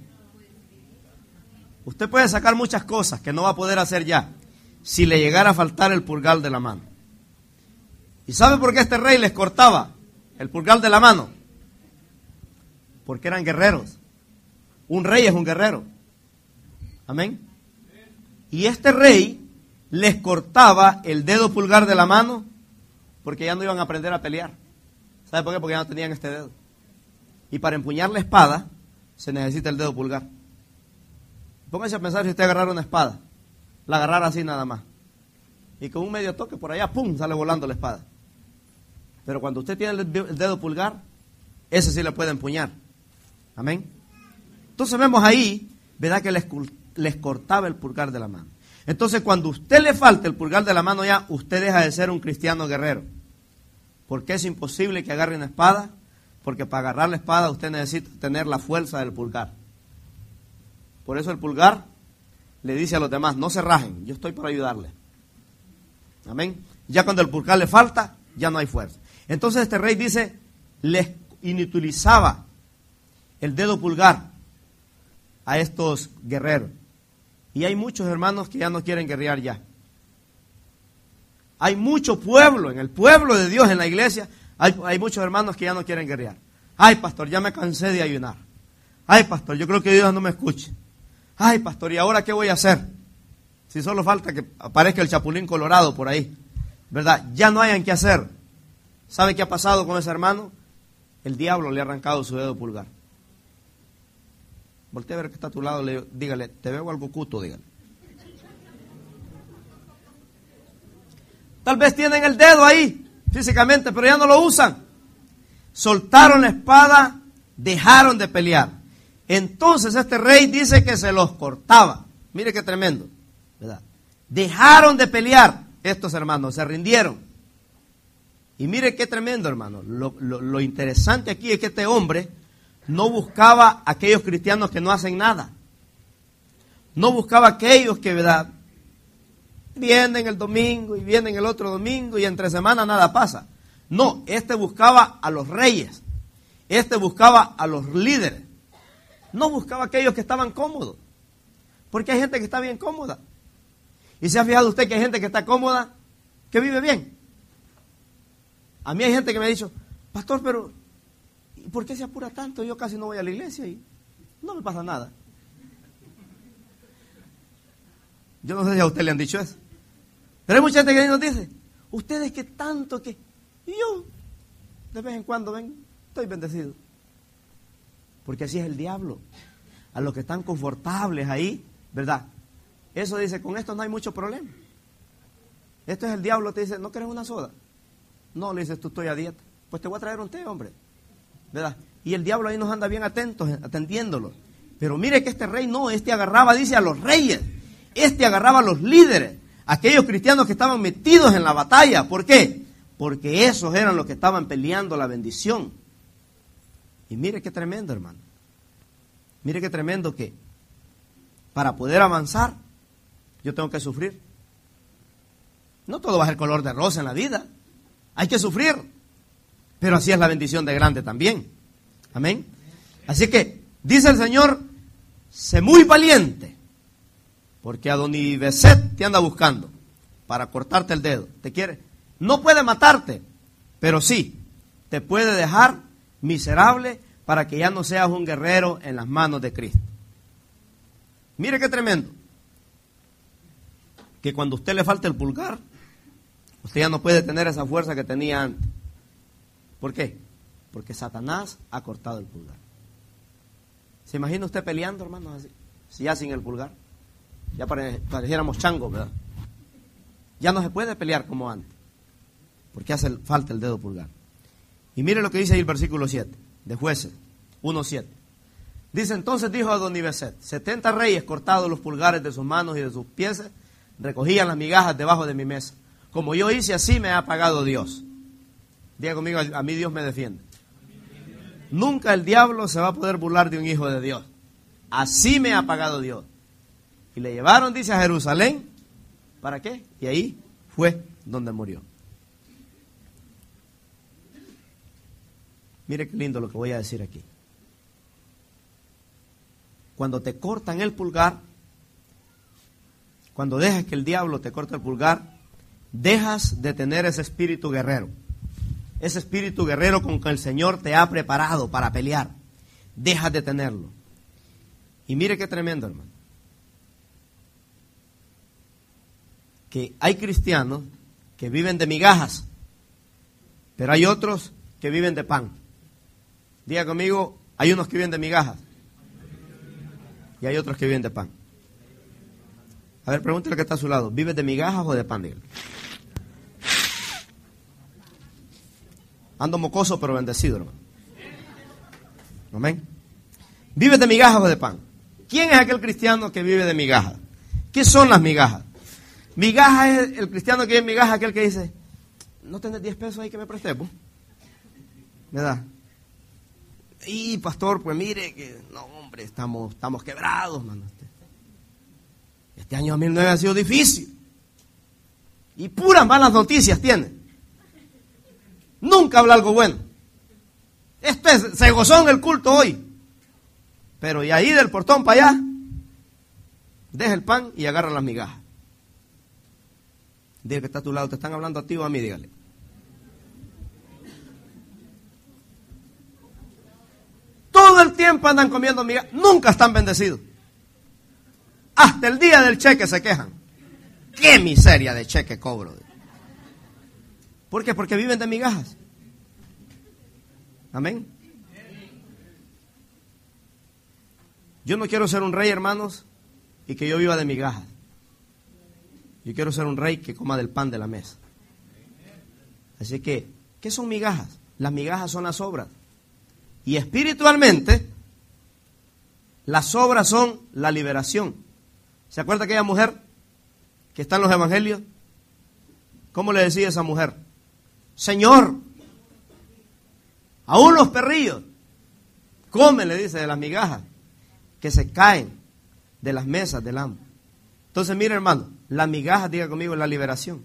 Usted puede sacar muchas cosas que no va a poder hacer ya si le llegara a faltar el pulgar de la mano. ¿Y sabe por qué este rey les cortaba el pulgar de la mano? Porque eran guerreros. Un rey es un guerrero. Amén. Y este rey les cortaba el dedo pulgar de la mano porque ya no iban a aprender a pelear. ¿Sabe por qué? Porque ya no tenían este dedo. Y para empuñar la espada se necesita el dedo pulgar. Póngase a pensar si usted agarrara una espada, la agarrara así nada más, y con un medio toque por allá, ¡pum!, sale volando la espada. Pero cuando usted tiene el dedo pulgar, ese sí le puede empuñar. Amén. Entonces vemos ahí, ¿verdad?, que les, les cortaba el pulgar de la mano. Entonces cuando a usted le falta el pulgar de la mano ya, usted deja de ser un cristiano guerrero. Porque es imposible que agarre una espada, porque para agarrar la espada usted necesita tener la fuerza del pulgar. Por eso el pulgar le dice a los demás, no se rajen, yo estoy para ayudarle. Amén. Ya cuando el pulgar le falta, ya no hay fuerza. Entonces este rey dice, les inutilizaba el dedo pulgar a estos guerreros. Y hay muchos hermanos que ya no quieren guerrear ya. Hay mucho pueblo, en el pueblo de Dios, en la iglesia, hay, hay muchos hermanos que ya no quieren guerrear. Ay, pastor, ya me cansé de ayunar. Ay, pastor, yo creo que Dios no me escuche. Ay, pastor, ¿y ahora qué voy a hacer? Si solo falta que aparezca el chapulín colorado por ahí, ¿verdad? Ya no hayan qué hacer. ¿Sabe qué ha pasado con ese hermano? El diablo le ha arrancado su dedo pulgar. Voltea a ver que está a tu lado, le, dígale, te veo algo cuto, dígale. Tal vez tienen el dedo ahí, físicamente, pero ya no lo usan. Soltaron la espada, dejaron de pelear. Entonces este rey dice que se los cortaba. Mire qué tremendo, ¿verdad? Dejaron de pelear estos hermanos, se rindieron. Y mire qué tremendo, hermano. Lo, lo, lo interesante aquí es que este hombre no buscaba a aquellos cristianos que no hacen nada. No buscaba a aquellos que, ¿verdad?, vienen el domingo y vienen el otro domingo y entre semana nada pasa. No, este buscaba a los reyes. Este buscaba a los líderes. No buscaba a aquellos que estaban cómodos. Porque hay gente que está bien cómoda. ¿Y se ha fijado usted que hay gente que está cómoda, que vive bien? A mí hay gente que me ha dicho, pastor, pero ¿y por qué se apura tanto? Yo casi no voy a la iglesia y no me pasa nada. Yo no sé si a usted le han dicho eso. Pero hay mucha gente que nos dice, ustedes que tanto que... Y yo, de vez en cuando, ven, estoy bendecido. Porque así es el diablo. A los que están confortables ahí, ¿verdad? Eso dice, con esto no hay mucho problema. Esto es el diablo, te dice, ¿no quieres una soda? No, le dices, tú estoy a dieta. Pues te voy a traer un té, hombre. ¿Verdad? Y el diablo ahí nos anda bien atentos, atendiéndolo. Pero mire que este rey no, este agarraba, dice, a los reyes. Este agarraba a los líderes, aquellos cristianos que estaban metidos en la batalla. ¿Por qué? Porque esos eran los que estaban peleando la bendición. Y mire qué tremendo, hermano. Mire qué tremendo que para poder avanzar, yo tengo que sufrir. No todo va a ser color de rosa en la vida. Hay que sufrir. Pero así es la bendición de grande también. Amén. Así que, dice el Señor, sé muy valiente, porque Adonibeset te anda buscando para cortarte el dedo. ¿Te quiere? No puede matarte, pero sí, te puede dejar miserable para que ya no seas un guerrero en las manos de Cristo. Mire qué tremendo. Que cuando a usted le falta el pulgar, usted ya no puede tener esa fuerza que tenía antes. ¿Por qué? Porque Satanás ha cortado el pulgar. ¿Se imagina usted peleando, hermanos, así? Si ya sin el pulgar. Ya pare, pareciéramos changos, ¿verdad? Ya no se puede pelear como antes. Porque hace falta el dedo pulgar. Y mire lo que dice ahí el versículo siete, de Jueces uno siete. Dice, entonces dijo Adonibeset, setenta reyes cortados los pulgares de sus manos y de sus pies, recogían las migajas debajo de mi mesa. Como yo hice, así me ha pagado Dios. Diga conmigo, a mí Dios me defiende. Nunca el diablo se va a poder burlar de un hijo de Dios. Así me ha pagado Dios. Y le llevaron, dice, a Jerusalén. ¿Para qué? Y ahí fue donde murió. Mire qué lindo lo que voy a decir aquí. Cuando te cortan el pulgar, cuando dejas que el diablo te corte el pulgar, dejas de tener ese espíritu guerrero. Ese espíritu guerrero con que el Señor te ha preparado para pelear. Dejas de tenerlo. Y mire qué tremendo, hermano. Que hay cristianos que viven de migajas, pero hay otros que viven de pan. Diga conmigo, hay unos que viven de migajas y hay otros que viven de pan. A ver, pregúntale que está a su lado, ¿vives de migajas o de pan? Dígale. Ando mocoso pero bendecido, hermano. Amén. ¿Vives de migajas o de pan? ¿Quién es aquel cristiano que vive de migajas? ¿Qué son las migajas? Migajas es el cristiano que vive en migajas, aquel que dice, ¿no tenés diez pesos ahí que me prestemos? ¿Verdad? Y pastor, pues mire que, no hombre, estamos, estamos quebrados, mano. Este año dos mil nueve ha sido difícil. Y puras malas noticias tiene. Nunca habla algo bueno. Esto es, se gozó en el culto hoy. Pero y ahí del portón para allá, deja el pan y agarra las migajas. Dile que está a tu lado, te están hablando a ti o a mí, dígale. Todo el tiempo andan comiendo migajas, nunca están bendecidos. Hasta el día del cheque se quejan. ¡Qué miseria de cheque cobro! ¿Por qué? Porque viven de migajas. Amén. Yo no quiero ser un rey, hermanos, y que yo viva de migajas. Yo quiero ser un rey que coma del pan de la mesa. Así que, ¿qué son migajas? Las migajas son las obras. Y espiritualmente, las obras son la liberación. ¿Se acuerda aquella mujer que está en los evangelios? ¿Cómo le decía esa mujer? Señor, aún los perrillos comen, le dice, de las migajas que se caen de las mesas del amo. Entonces, mire, hermano, la migaja, diga conmigo, es la liberación.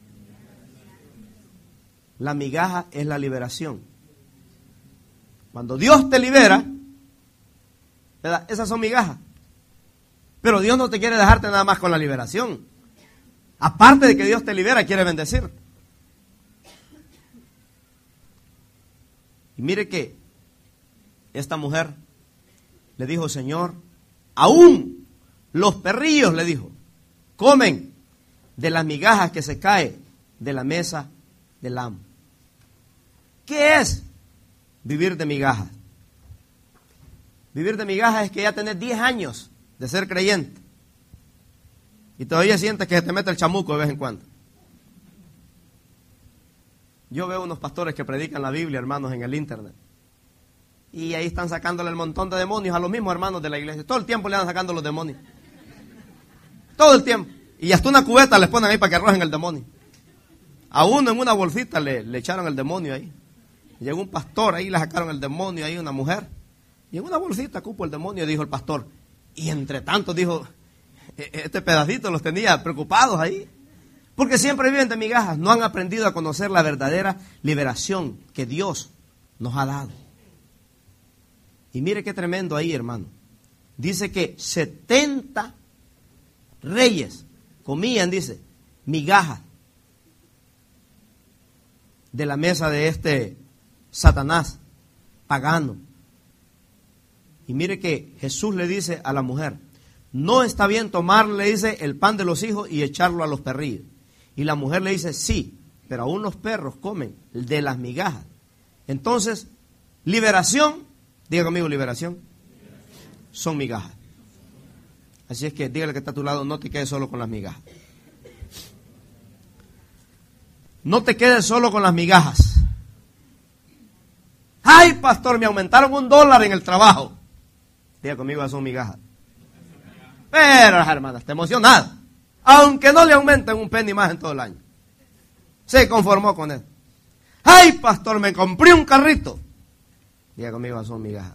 La migaja es la liberación. Cuando Dios te libera, ¿verdad? Esas son migajas. Pero Dios no te quiere dejarte nada más con la liberación. Aparte de que Dios te libera, quiere bendecir. Y mire que esta mujer le dijo, Señor, aún los perrillos, le dijo, comen de las migajas que se cae de la mesa del amo. ¿Qué es vivir de migajas? Vivir de migajas es que ya tenés diez años de ser creyente y todavía sientes que se te mete el chamuco de vez en cuando. Yo veo unos pastores que predican la Biblia, hermanos, en el internet, y ahí están sacándole el montón de demonios a los mismos hermanos de la iglesia. Todo el tiempo le van sacando los demonios. Todo el tiempo. Y hasta una cubeta les ponen ahí para que arrojen el demonio. A uno en una bolsita le, le echaron el demonio ahí. Llegó un pastor, ahí le sacaron el demonio, ahí una mujer. Y en una bolsita cupo el demonio, dijo el pastor. Y entre tanto, dijo, este pedacito los tenía preocupados ahí. Porque siempre viven de migajas. No han aprendido a conocer la verdadera liberación que Dios nos ha dado. Y mire qué tremendo ahí, hermano. Dice que setenta reyes comían, dice, migajas de la mesa de este Satanás pagano. Y mire que Jesús le dice a la mujer, no está bien tomar, le dice, el pan de los hijos y echarlo a los perrillos. Y la mujer le dice, sí, pero aún los perros comen de las migajas. Entonces, liberación, diga conmigo, liberación, son migajas. Así es que dígale que está a tu lado, no te quedes solo con las migajas. No te quedes solo con las migajas. Ay, pastor, me aumentaron un dólar en el trabajo. Diga conmigo, esas son migajas. Pero las hermanas, está emocionada. Aunque no le aumenten un penny más en todo el año. Se conformó con él. Ay, pastor, me compré un carrito. Diga conmigo, esas son migajas.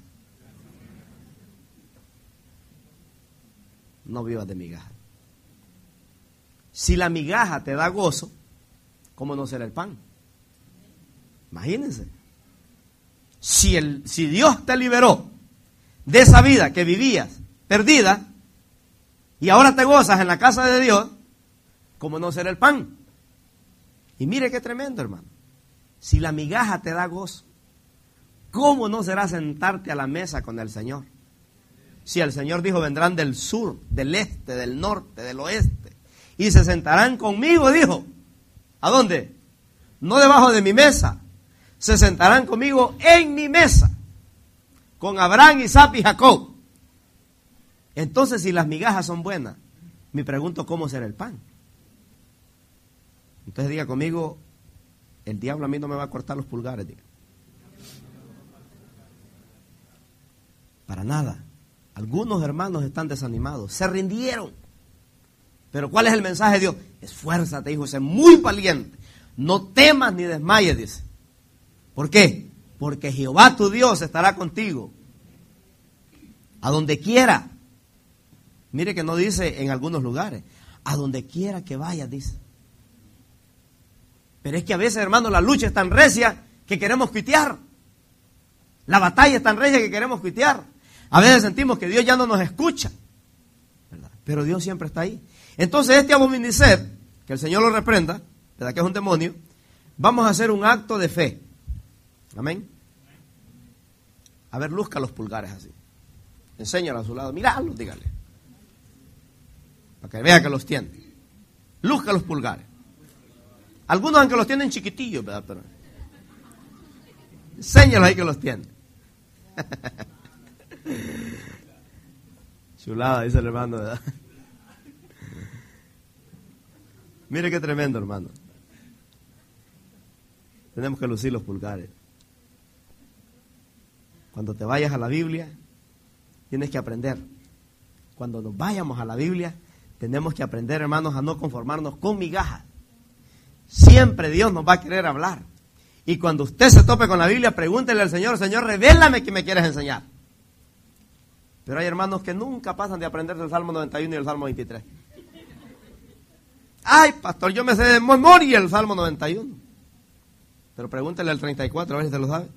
No vivas de migajas. Si la migaja te da gozo, ¿cómo no será el pan? Imagínense. Si, el, si Dios te liberó de esa vida que vivías perdida y ahora te gozas en la casa de Dios, ¿cómo no será el pan? Y mire qué tremendo, hermano. Si la migaja te da gozo, ¿cómo no será sentarte a la mesa con el Señor? Si el Señor dijo, vendrán del sur, del este, del norte, del oeste, y se sentarán conmigo, dijo. ¿A dónde? No debajo de mi mesa. Se sentarán conmigo en mi mesa. Con Abraham, Isaac y Jacob. Entonces, si las migajas son buenas, me pregunto cómo será el pan. Entonces diga conmigo, el diablo a mí no me va a cortar los pulgares. Diga. Para nada. Algunos hermanos están desanimados, se rindieron. Pero ¿cuál es el mensaje de Dios? Esfuérzate, hijo, sé muy valiente. No temas ni desmayes, dice. ¿Por qué? Porque Jehová tu Dios estará contigo. A donde quiera. Mire que no dice en algunos lugares. A donde quiera que vayas, dice. Pero es que a veces, hermano, la lucha es tan recia que queremos cuitear. La batalla es tan recia que queremos cuitear. A veces sentimos que Dios ya no nos escucha, ¿verdad? Pero Dios siempre está ahí. Entonces este Abominicet, que el Señor lo reprenda, ¿verdad? Que es un demonio, vamos a hacer un acto de fe. Amén. A ver, luzca los pulgares así. Enséñalo a su lado. Míralos, dígale. Para que vea que los tiene. Luzca los pulgares. Algunos aunque los tienen chiquitillos, ¿verdad? Pero enséñalos ahí que los tienen. Chulada, dice el hermano, ¿verdad? Mire qué tremendo, hermano. Tenemos que lucir los pulgares. Cuando te vayas a la Biblia, tienes que aprender. Cuando nos vayamos a la Biblia, tenemos que aprender, hermanos, a no conformarnos con migajas. Siempre Dios nos va a querer hablar. Y cuando usted se tope con la Biblia, pregúntele al Señor, Señor, revélame qué me quieres enseñar. Pero hay hermanos que nunca pasan de aprenderse el Salmo noventa y uno y el Salmo veintitrés. Ay, pastor, yo me sé de memoria el Salmo noventa y uno. Pero pregúntele al treinta y cuatro, a ver si te lo sabe.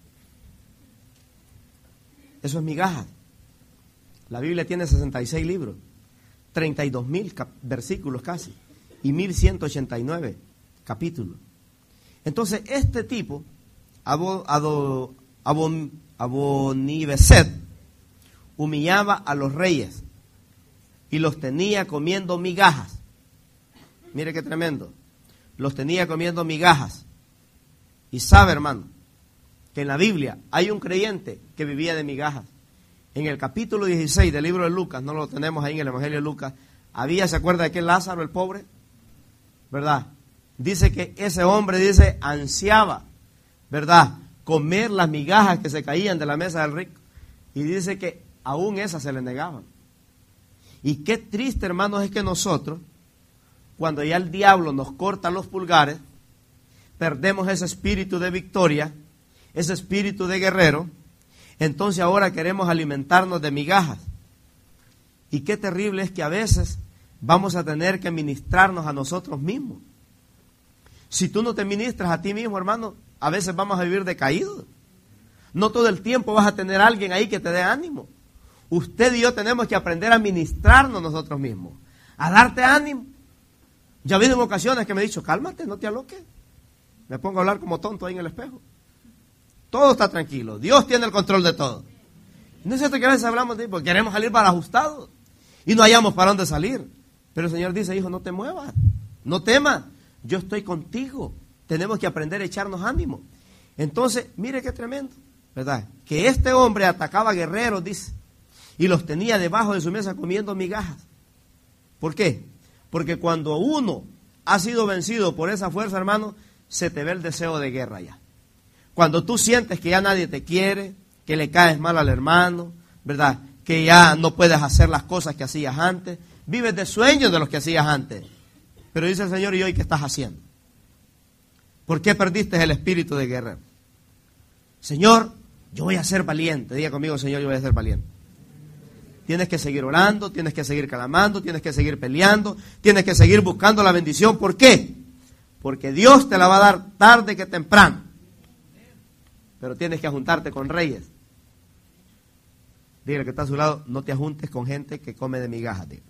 Eso es migaja. La Biblia tiene sesenta y seis libros, treinta y dos mil versículos casi, y mil ciento ochenta y nueve capítulos. Entonces, este tipo, Abo, Ado, Abon, Abonibeset, humillaba a los reyes y los tenía comiendo migajas. mire qué tremendo, los tenía comiendo migajas. Y sabe, hermano, que en la Biblia hay un creyente que vivía de migajas. En el capítulo dieciséis del libro de Lucas, no lo tenemos ahí en el Evangelio de Lucas, había, ¿se acuerda de aquel Lázaro, el pobre? ¿Verdad? Dice que ese hombre, dice, ansiaba, ¿verdad?, comer las migajas que se caían de la mesa del rico. Y dice que aún esas se le negaban. Y qué triste, hermanos, es que nosotros, cuando ya el diablo nos corta los pulgares, perdemos ese espíritu de victoria, ese espíritu de guerrero. Entonces ahora queremos alimentarnos de migajas. Y qué terrible es que a veces vamos a tener que ministrarnos a nosotros mismos. Si tú no te ministras a ti mismo, hermano, a veces vamos a vivir decaídos. No todo el tiempo vas a tener a alguien ahí que te dé ánimo. Usted y yo tenemos que aprender a ministrarnos nosotros mismos, a darte ánimo. Ya ha habido en ocasiones que me he dicho, cálmate, no te aloques. Me pongo a hablar como tonto ahí en el espejo. Todo está tranquilo, Dios tiene el control de todo. No es cierto que a veces hablamos de, porque queremos salir para ajustados y no hallamos para dónde salir. Pero el Señor dice, hijo, no te muevas, no temas, yo estoy contigo. Tenemos que aprender a echarnos ánimo. Entonces, mire qué tremendo, ¿verdad? Que este hombre atacaba guerreros, dice, y los tenía debajo de su mesa comiendo migajas. ¿Por qué? Porque cuando uno ha sido vencido por esa fuerza, hermano, se te ve el deseo de guerra ya. Cuando tú sientes que ya nadie te quiere, que le caes mal al hermano, ¿verdad?, que ya no puedes hacer las cosas que hacías antes, vives de sueños de los que hacías antes. Pero dice el Señor, ¿y hoy qué estás haciendo? ¿Por qué perdiste el espíritu de guerrero? Señor, yo voy a ser valiente. Diga conmigo, Señor, yo voy a ser valiente. Tienes que seguir orando, tienes que seguir clamando, tienes que seguir peleando, tienes que seguir buscando la bendición. ¿Por qué? Porque Dios te la va a dar tarde que temprano. Pero tienes que juntarte con reyes. Dígale que está a su lado, no te ajuntes con gente que come de migajas. Dígale.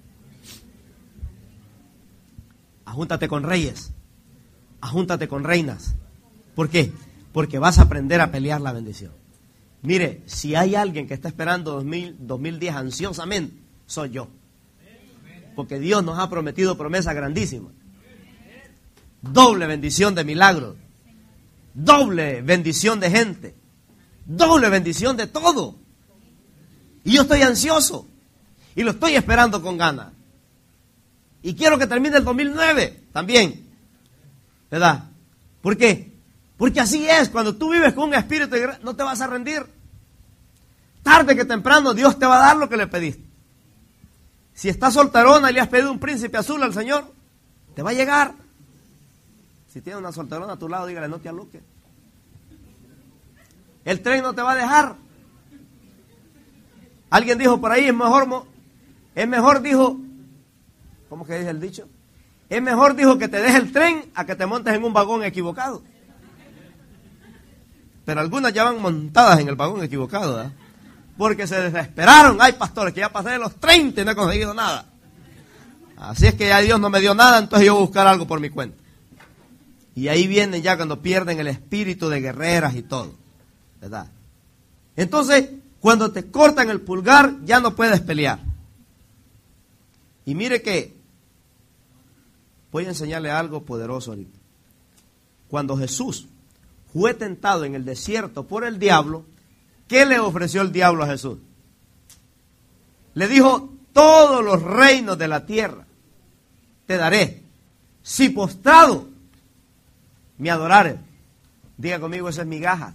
Ajúntate con reyes. Ajúntate con reinas. ¿Por qué? Porque vas a aprender a pelear la bendición. Mire, si hay alguien que está esperando dos mil, dos mil diez ansiosamente, soy yo. Porque Dios nos ha prometido promesas grandísimas. Doble bendición de milagros. Doble bendición de gente. Doble bendición de todo. Y yo estoy ansioso. Y lo estoy esperando con ganas. Y quiero que termine el dos mil nueve también. ¿Verdad? ¿Por qué? Porque así es. Cuando tú vives con un espíritu de guerra, no te vas a rendir. Tarde que temprano Dios te va a dar lo que le pediste. Si estás solterona y le has pedido un príncipe azul al Señor, te va a llegar. Si tienes una solterona a tu lado, dígale, no te aloques. El tren no te va a dejar. Alguien dijo por ahí, es mejor, es mejor, dijo, ¿cómo que dice el dicho? Es mejor, dijo, que te deje el tren a que te montes en un vagón equivocado. Pero algunas ya van montadas en el vagón equivocado, ¿eh? Porque se desesperaron. Ay, pastores, que ya pasé de los treinta y no he conseguido nada. Así es que ya Dios no me dio nada, entonces yo voy a buscar algo por mi cuenta. Y ahí vienen ya cuando pierden el espíritu de guerreras y todo, ¿verdad? Entonces, cuando te cortan el pulgar, ya no puedes pelear. Y mire que voy a enseñarle algo poderoso ahorita. Cuando Jesús fue tentado en el desierto por el diablo, ¿qué le ofreció el diablo a Jesús? Le dijo, todos los reinos de la tierra te daré, si postrado me adorares. Diga conmigo, eso es migaja.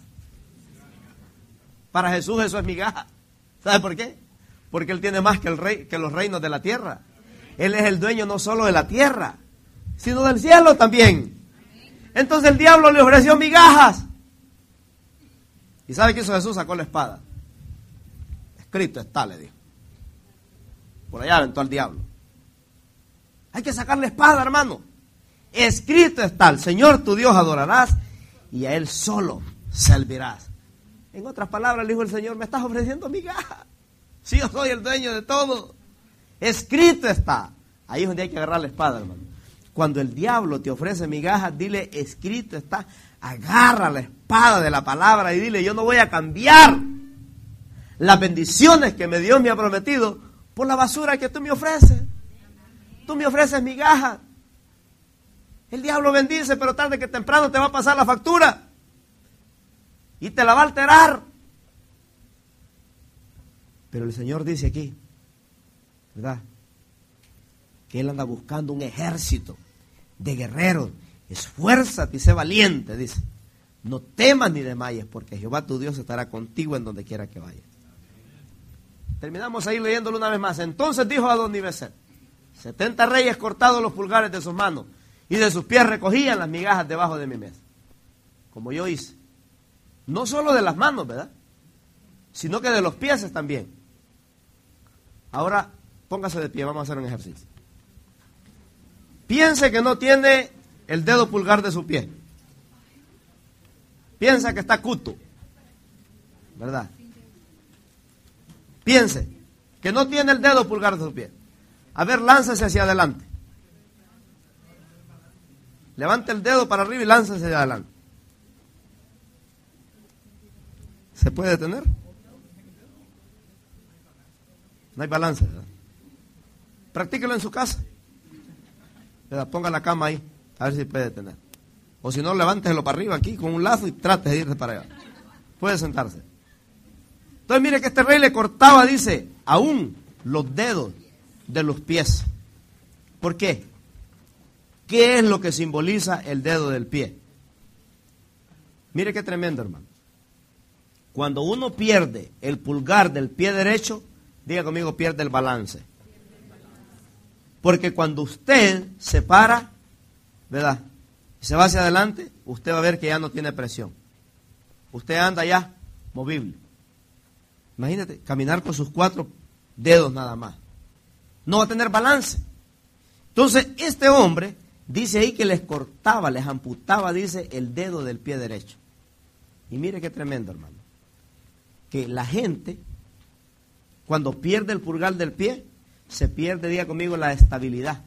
Para Jesús eso es migaja. ¿Sabe por qué? Porque Él tiene más que, el rey, que los reinos de la tierra. Él es el dueño no solo de la tierra, sino del cielo también. Entonces el diablo le ofreció migajas. ¿Y sabe qué hizo Jesús? Sacó la espada. Escrito está, le dijo. Por allá aventó al diablo. Hay que sacar la espada, hermano. Escrito está, el Señor tu Dios adorarás y a Él solo servirás. En otras palabras, le dijo el Señor, me estás ofreciendo migajas. Si yo soy el dueño de todo. Escrito está. Ahí es donde hay que agarrar la espada, hermano. Cuando el diablo te ofrece migajas, dile, escrito está. Agarra la espada de la palabra y dile, yo no voy a cambiar las bendiciones que me Dios me ha prometido por la basura que tú me ofreces. Tú me ofreces migajas. El diablo bendice, pero tarde que temprano te va a pasar la factura. Y te la va a alterar. Pero el Señor dice aquí, ¿verdad?, que Él anda buscando un ejército de guerreros. Esfuérzate y sé valiente, dice. No temas ni desmayes, porque Jehová tu Dios estará contigo en donde quiera que vayas. Terminamos ahí leyéndolo una vez más. Entonces dijo Adonibeset: setenta reyes cortados los pulgares de sus manos y de sus pies recogían las migajas debajo de mi mesa. Como yo hice. No solo de las manos, ¿verdad?, sino que de los pies también. Ahora, póngase de pie, vamos a hacer un ejercicio. Piense que no tiene el dedo pulgar de su pie. Piensa que está cuto, ¿verdad? Piense que no tiene el dedo pulgar de su pie. A ver, láncese hacia adelante. Levante el dedo para arriba y láncese hacia adelante. ¿Se puede detener? No hay balance, ¿verdad? Practíquelo en su casa, ¿verdad? Ponga la cama ahí, a ver si puede detener. O si no, levánteselo para arriba aquí con un lazo y trate de irse para allá. Puede sentarse. Entonces mire que este rey le cortaba, dice, aún los dedos de los pies. ¿Por qué? ¿Qué es lo que simboliza el dedo del pie? Mire qué tremendo, hermano. Cuando uno pierde el pulgar del pie derecho, diga conmigo, pierde el balance. Porque cuando usted se para, ¿verdad?, y se va hacia adelante, usted va a ver que ya no tiene presión. Usted anda ya movible. Imagínate, caminar con sus cuatro dedos nada más. No va a tener balance. Entonces, este hombre dice ahí que les cortaba, les amputaba, dice, el dedo del pie derecho. Y mire qué tremendo, hermano. Que la gente, cuando pierde el pulgar del pie, se pierde, diga conmigo, la estabilidad.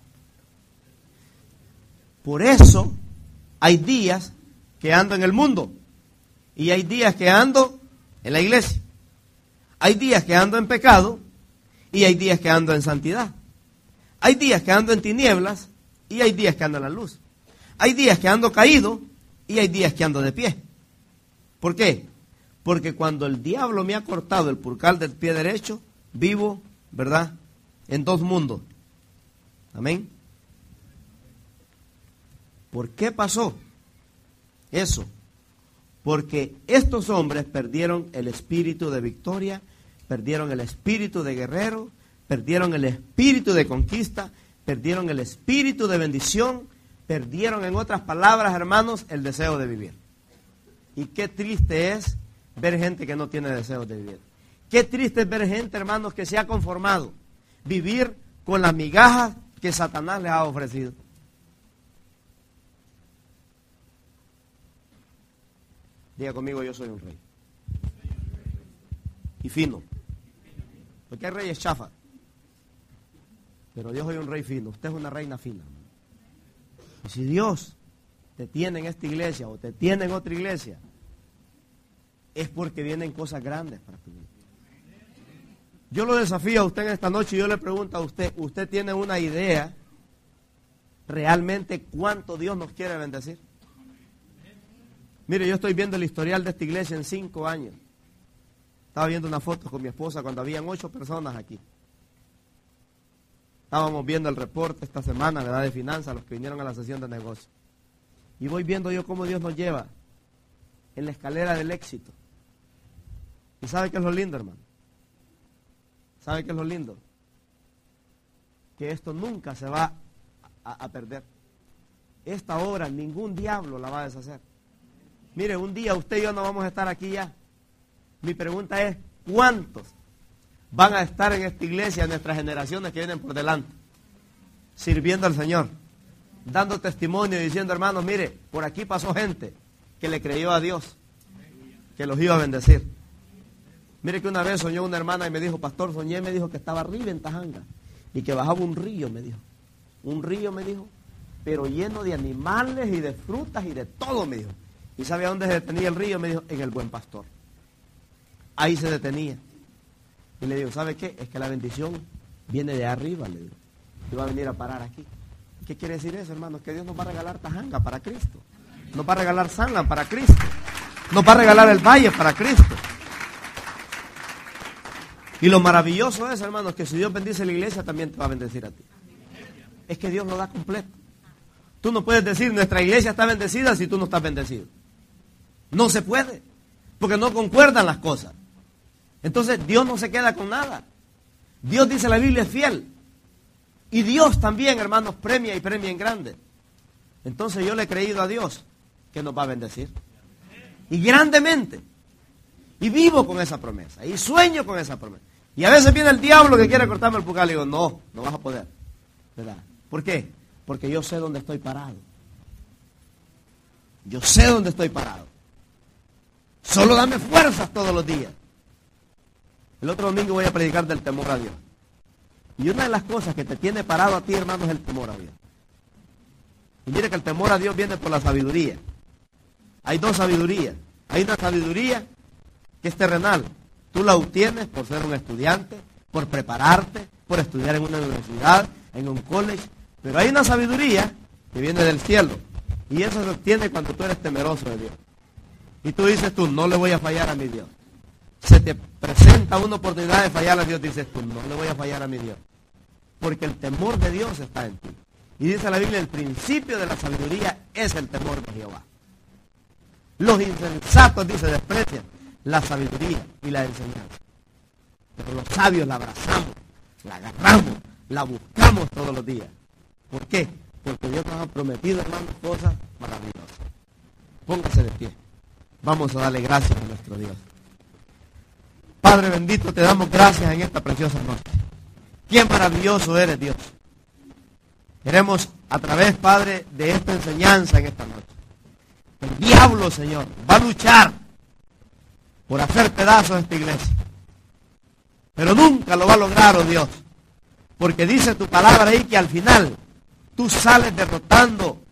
Por eso hay días que ando en el mundo y hay días que ando en la iglesia. Hay días que ando en pecado y hay días que ando en santidad. Hay días que ando en tinieblas y hay días que ando en la luz. Hay días que ando caído y hay días que ando de pie. ¿Por qué? Porque cuando el diablo me ha cortado el pulgar del pie derecho, vivo, ¿verdad?, en dos mundos. Amén. ¿Por qué pasó eso? Porque estos hombres perdieron el espíritu de victoria, perdieron el espíritu de guerrero, perdieron el espíritu de conquista, perdieron el espíritu de bendición, perdieron, en otras palabras, hermanos, el deseo de vivir. Y qué triste es ver gente que no tiene deseos de vivir. Qué triste es ver gente, hermanos, que se ha conformado vivir con las migajas que Satanás les ha ofrecido. Diga conmigo, yo soy un rey. Y fino. Porque hay reyes chafas. Pero yo soy un rey fino. Usted es una reina fina. Y si Dios te tiene en esta iglesia o te tiene en otra iglesia, es porque vienen cosas grandes para tu vida. Yo lo desafío a usted en esta noche y yo le pregunto a usted, ¿usted tiene una idea realmente cuánto Dios nos quiere bendecir? Mire, yo estoy viendo el historial de esta iglesia en cinco años. Estaba viendo una foto con mi esposa cuando habían ocho personas aquí. Estábamos viendo el reporte esta semana, ¿verdad?, de finanzas, los que vinieron a la sesión de negocio. Y voy viendo yo cómo Dios nos lleva en la escalera del éxito. ¿Y sabe qué es lo lindo, hermano? ¿Sabe qué es lo lindo? Que esto nunca se va a, a perder. Esta obra ningún diablo la va a deshacer. Mire, un día usted y yo no vamos a estar aquí ya. Mi pregunta es, ¿cuántos van a estar en esta iglesia, en nuestras generaciones que vienen por delante? Sirviendo al Señor, dando testimonio y diciendo, hermanos, mire, por aquí pasó gente que le creyó a Dios, que los iba a bendecir. Mire que una vez soñó una hermana y me dijo, pastor, soñé, me dijo que estaba arriba en Tajanga y que bajaba un río, me dijo. Un río, me dijo, pero lleno de animales y de frutas y de todo, me dijo. ¿Y sabe a dónde se detenía el río? Me dijo, en el Buen Pastor. Ahí se detenía. Y le digo, ¿sabe qué? Es que la bendición viene de arriba, le digo. Y va a venir a parar aquí. ¿Qué quiere decir eso, hermanos? Que Dios nos va a regalar Tajanga para Cristo. Nos va a regalar Sanlan para Cristo. Nos va a regalar el Valle para Cristo. Y lo maravilloso es, hermanos, que si Dios bendice la iglesia, también te va a bendecir a ti. Es que Dios lo da completo. Tú no puedes decir, nuestra iglesia está bendecida si tú no estás bendecido. No se puede, porque no concuerdan las cosas. Entonces Dios no se queda con nada. Dios, dice la Biblia, es fiel. Y Dios también, hermanos, premia y premia en grande. Entonces yo le he creído a Dios que nos va a bendecir. Y grandemente. Y vivo con esa promesa. Y sueño con esa promesa. Y a veces viene el diablo que quiere cortarme el pulgar. Le digo, no, no vas a poder. ¿Verdad? ¿Por qué? Porque yo sé dónde estoy parado. Yo sé dónde estoy parado. Solo dame fuerzas todos los días. El otro domingo voy a predicar del temor a Dios. Y una de las cosas que te tiene parado a ti, hermano, es el temor a Dios. Y mire que el temor a Dios viene por la sabiduría. Hay dos sabidurías. Hay una sabiduría que es terrenal. Tú la obtienes por ser un estudiante, por prepararte, por estudiar en una universidad, en un college. Pero hay una sabiduría que viene del cielo. Y eso se obtiene cuando tú eres temeroso de Dios. Y tú dices tú, no le voy a fallar a mi Dios. Se te presenta una oportunidad de fallar a Dios, dices tú, no le voy a fallar a mi Dios. Porque el temor de Dios está en ti. Y dice la Biblia, el principio de la sabiduría es el temor de Jehová. Los insensatos, dice, desprecian la sabiduría y la enseñanza. Pero los sabios la abrazamos, la agarramos, la buscamos todos los días. ¿Por qué? Porque Dios nos ha prometido, hermanos, cosas maravillosas. Póngase de pie. Vamos a darle gracias a nuestro Dios. Padre bendito, te damos gracias en esta preciosa noche. Qué maravilloso eres, Dios. Queremos, a través, Padre, de esta enseñanza en esta noche. El diablo, Señor, va a luchar por hacer pedazos a esta iglesia. Pero nunca lo va a lograr, oh Dios. Porque dice tu palabra ahí que al final tú sales derrotando